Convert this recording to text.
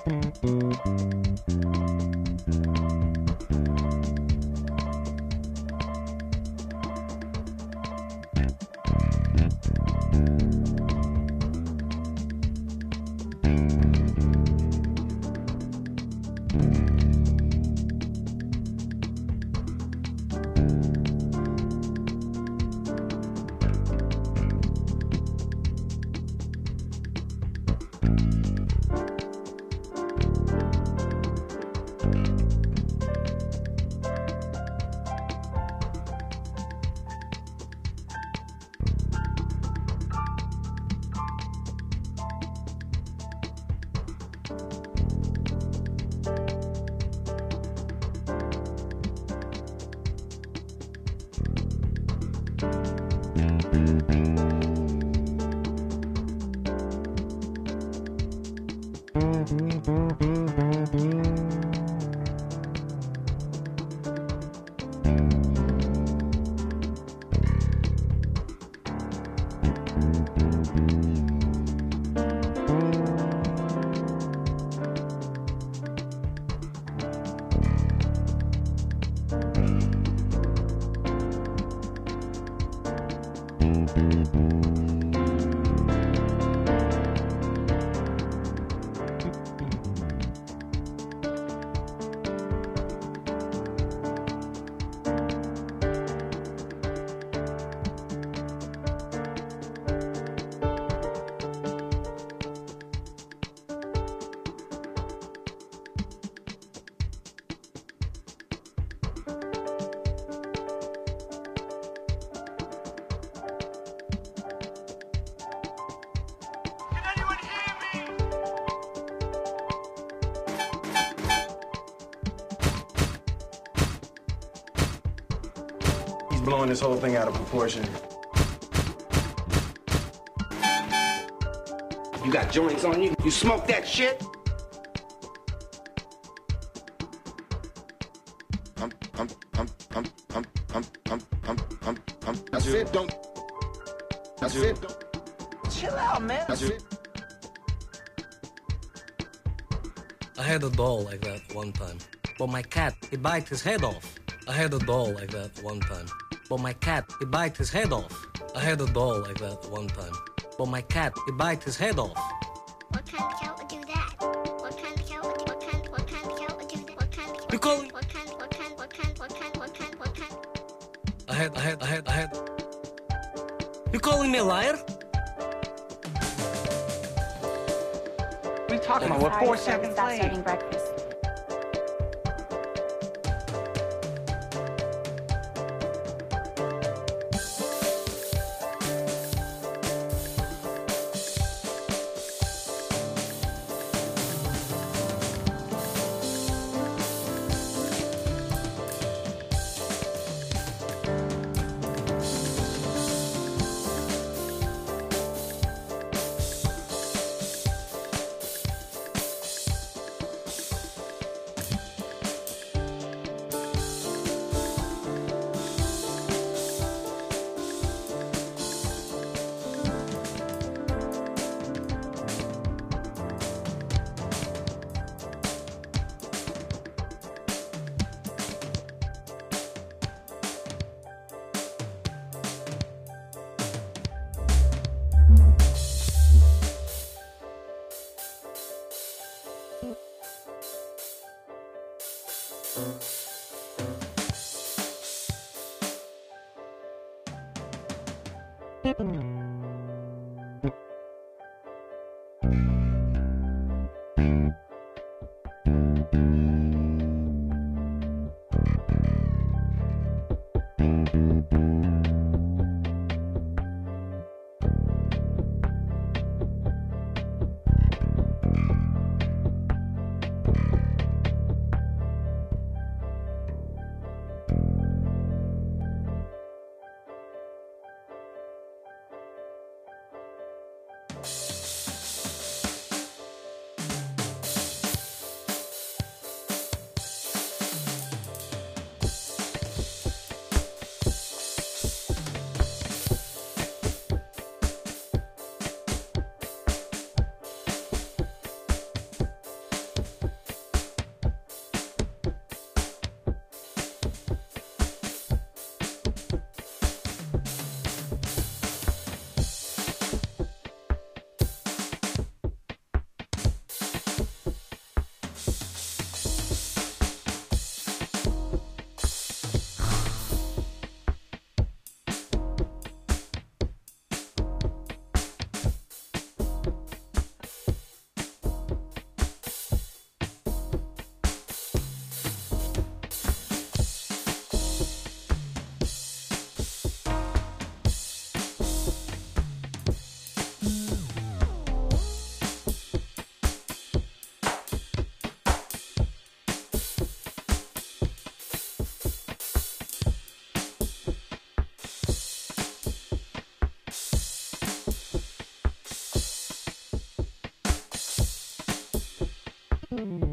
Blowing this whole thing out of proportion. You got joints on you? You smoke that shit? That's it. Don't. That's it. Chill out, man. That's it. I had a doll like that one time, but my cat, he bite his head off. I had a doll like that one time, but my cat, he bite his head off. I had a doll like that one time, but my cat, he bite his head off. What kind of cat would do that? What kind of cat would do that? What kind of cat would do that? What kind of You call I had. You calling me a liar? What are you talking about? We're 4 seconds Stop late. serving breakfast. Bye.